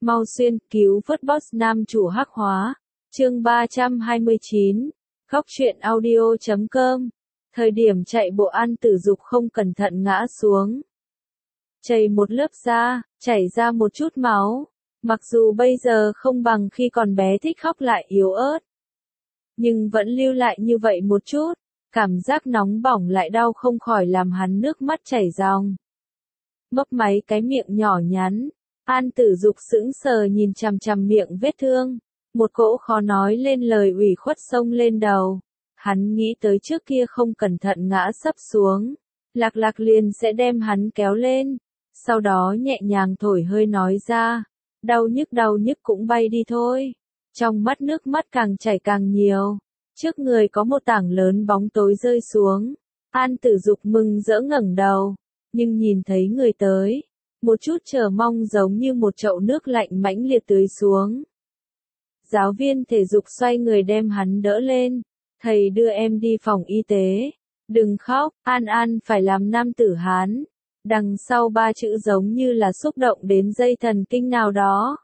Mau xuyên, cứu vớt boss nam chủ hắc hóa. Chương 329. Góc truyện audio.com. Thời điểm chạy bộ An Tử Dục không cẩn thận ngã xuống. Chảy một lớp da, chảy ra một chút máu. Mặc dù bây giờ không bằng khi còn bé thích khóc lại yếu ớt, nhưng vẫn lưu lại như vậy một chút. Cảm giác nóng bỏng lại đau không khỏi làm hắn nước mắt chảy ròng. Mấp máy cái miệng nhỏ nhắn. An Tử Dục sững sờ nhìn chằm chằm miệng vết thương. Một cỗ khó nói lên lời ủy khuất xông lên đầu. Hắn nghĩ tới trước kia không cẩn thận ngã sấp xuống. Lạc Lạc liền sẽ đem hắn kéo lên. Sau đó nhẹ nhàng thổi hơi nói ra. Đau nhức cũng bay đi thôi. Trong mắt nước mắt càng chảy càng nhiều. Trước người có một tảng lớn bóng tối rơi xuống. An Tử Dục mừng rỡ ngẩng đầu. Nhưng nhìn thấy người tới. Một chút chờ mong giống như một chậu nước lạnh mãnh liệt tưới xuống. Giáo viên thể dục xoay người đem hắn đỡ lên. Thầy đưa em đi phòng y tế. Đừng khóc, An An phải làm nam tử Hán. Đằng sau ba chữ giống như là xúc động đến dây thần kinh nào đó.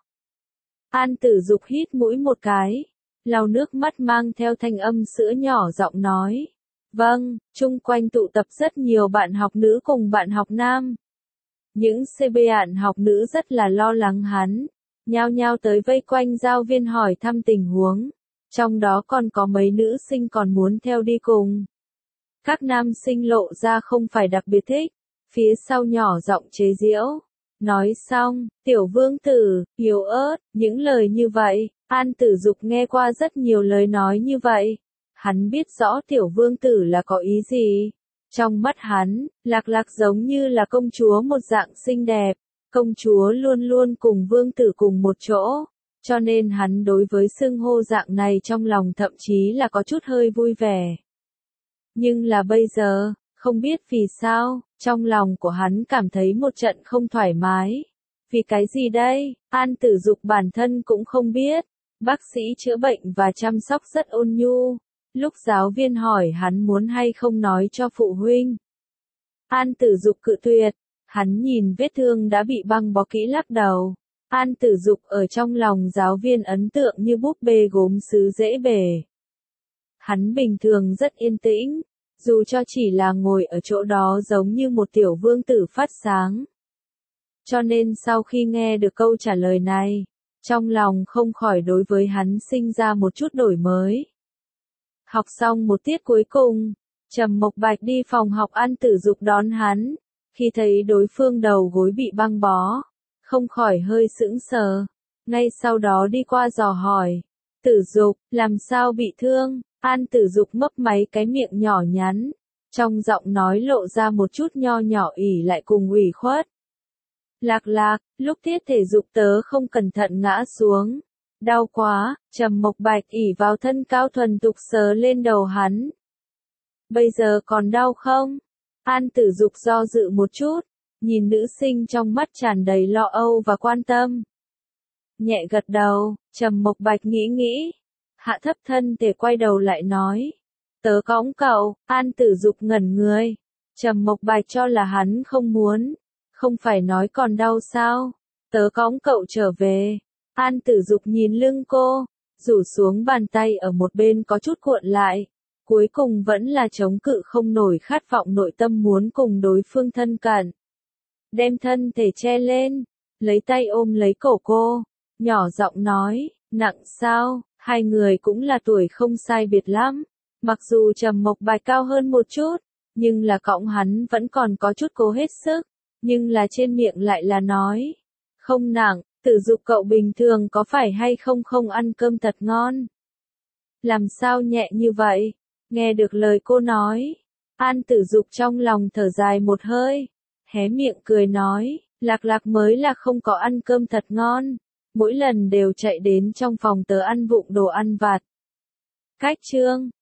An Tử Dục hít mũi một cái. Lau nước mắt mang theo thanh âm sữa nhỏ giọng nói. Vâng, chung quanh tụ tập rất nhiều bạn học nữ cùng bạn học nam. Những bạn học nữ rất là lo lắng hắn. Nhao nhao tới vây quanh giáo viên hỏi thăm tình huống. Trong đó còn có mấy nữ sinh còn muốn theo đi cùng. Các nam sinh lộ ra không phải đặc biệt thích. Phía sau nhỏ giọng chế giễu. Nói xong, tiểu vương tử, yếu ớt, những lời như vậy. An Tử Dục nghe qua rất nhiều lời nói như vậy. Hắn biết rõ tiểu vương tử là có ý gì. Trong mắt hắn, Lạc Lạc giống như là công chúa một dạng xinh đẹp. Công chúa luôn luôn cùng vương tử cùng một chỗ. Cho nên hắn đối với xưng hô dạng này trong lòng thậm chí là có chút hơi vui vẻ. Nhưng là bây giờ, không biết vì sao, trong lòng của hắn cảm thấy một trận không thoải mái. Vì cái gì đây? An Tử Dục bản thân cũng không biết. Bác sĩ chữa bệnh và chăm sóc rất ôn nhu. Lúc giáo viên hỏi hắn muốn hay không nói cho phụ huynh. An Tử Dục cự tuyệt. Hắn nhìn vết thương đã bị băng bó kỹ lắc đầu. An Tử Dục ở trong lòng giáo viên ấn tượng như búp bê gốm sứ dễ bể. Hắn bình thường rất yên tĩnh. Dù cho chỉ là ngồi ở chỗ đó giống như một tiểu vương tử phát sáng. Cho nên sau khi nghe được câu trả lời này, trong lòng không khỏi đối với hắn sinh ra một chút đổi mới. Học xong một tiết cuối cùng, Trầm Mộc Bạch đi phòng học An Tử Dục đón hắn. Khi thấy đối phương đầu gối bị băng bó, không khỏi hơi sững sờ. Ngay sau đó đi qua dò hỏi. Tử Dục, làm sao bị thương? An Tử Dục mấp máy cái miệng nhỏ nhắn. Trong giọng nói lộ ra một chút nho nhỏ ỉ lại cùng ủy khuất. Lạc Lạc, lúc tiết thể dục tớ không cẩn thận ngã xuống. Đau quá, Trầm Mộc Bạch ỉ vào thân cao thuần tục sờ lên đầu hắn. Bây giờ còn đau không? An Tử Dục do dự một chút, nhìn nữ sinh trong mắt tràn đầy lo âu và quan tâm. Nhẹ gật đầu, Trầm Mộc Bạch nghĩ. Hạ thấp thân thể quay đầu lại nói. Tớ cõng cậu. An Tử Dục ngẩn người. Trầm Mộc Bạch cho là hắn không muốn. Không phải nói còn đau sao? Tớ cõng cậu trở về. An Tử Dục nhìn lưng cô, rủ xuống bàn tay ở một bên có chút cuộn lại. Cuối cùng vẫn là chống cự không nổi khát vọng nội tâm muốn cùng đối phương thân cận. Đem thân thể che lên, lấy tay ôm lấy cổ cô, nhỏ giọng nói, nặng sao? Hai người cũng là tuổi không sai biệt lắm. Mặc dù Trầm Mộc Bạch cao hơn một chút, nhưng là cõng hắn vẫn còn có chút cố hết sức. Nhưng là trên miệng lại là nói, không nặng. Tử Dục cậu bình thường có phải hay không ăn cơm thật ngon? Làm sao nhẹ như vậy? Nghe được lời cô nói, An Tử Dục trong lòng thở dài một hơi, hé miệng cười nói, Lạc Lạc mới là không có ăn cơm thật ngon, mỗi lần đều chạy đến trong phòng tớ ăn vụng đồ ăn vặt. Cách chương